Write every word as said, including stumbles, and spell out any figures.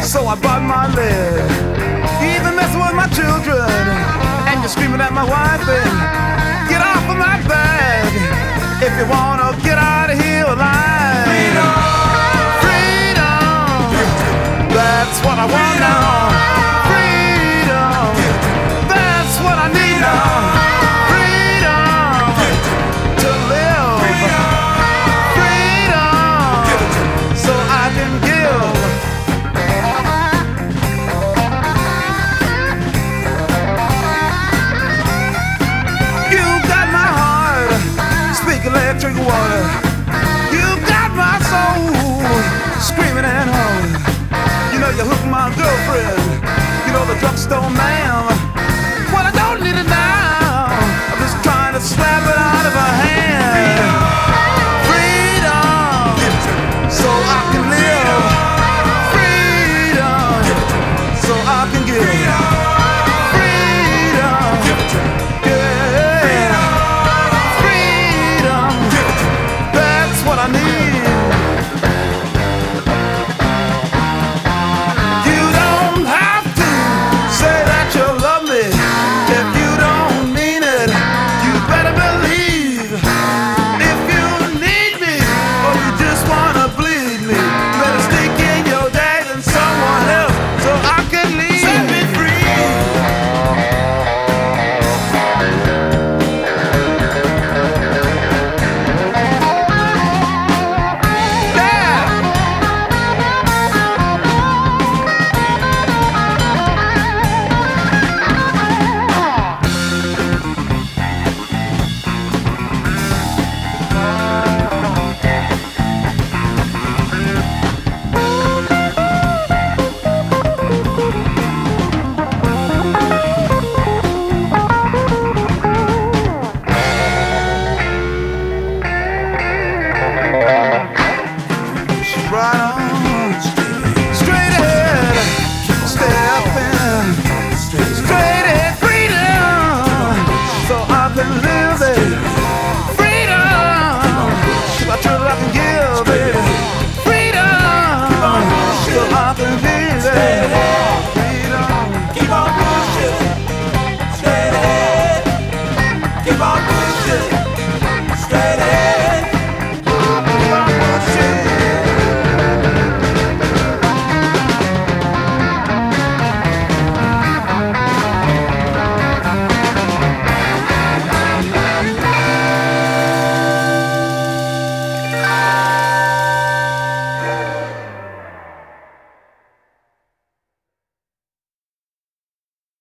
So I bought my lead, even messing with my children, and you're screaming at my wife and get off of my bag if you wanna get out of here alive. Freedom, freedom, that's what I want now. Freedom, that's what I need now. Freedom to live, freedom so I can give. Electric water, you got my soul screaming and hollering. You know you hooked my girlfriend, you know the drugstore man. Well, I don't need it now, I'm just trying to slap it out of her hand. Freedom, so I can live. Freedom, so I can give. I need. You don't have to say that you love me if you don't mean it. You better believe if you need me or you just wanna bleed me, you better stick in your dad and someone else so I can leave. Set me free. Right on, straight ahead, stepping, straight ahead, freedom, so I can live.